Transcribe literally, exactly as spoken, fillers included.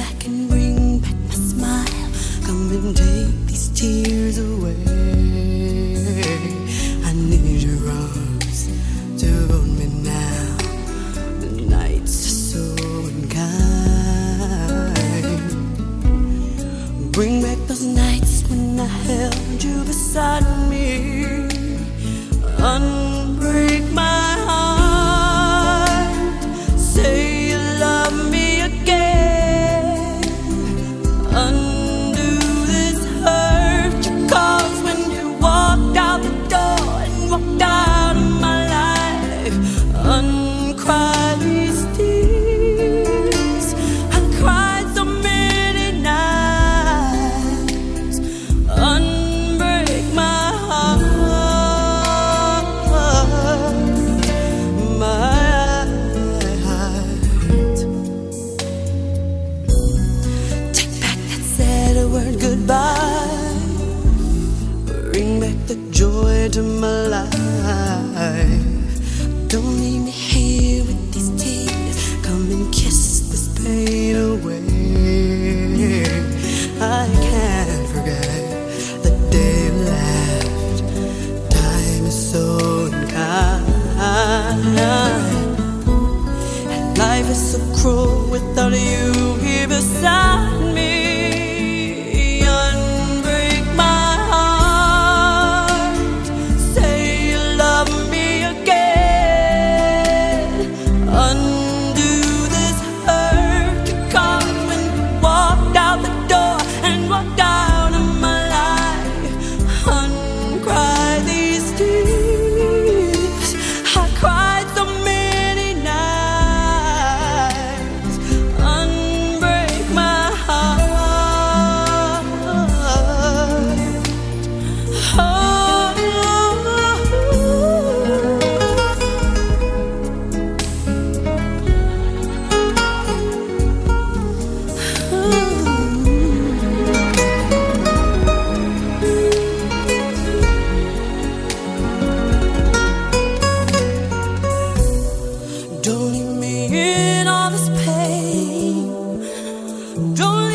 back and bring back my smile. Come and take these tears away. I need your arms to hold me now. The nights are so unkind. Bring back those nights when I held you beside me. Unbreak my heart. Say you love me again. Undo this hurt you caused when you walked out the door and walked out of my life. Uncry these tears. I cried so many nights. Unbreak my heart. Goodbye. Bring back the joy to my life. Don't leave me here with these tears. Come and kiss this pain away. I can't forget the day you left. Time is so unkind, and life is so cruel without you here beside me. Don't leave me in all this pain. Don't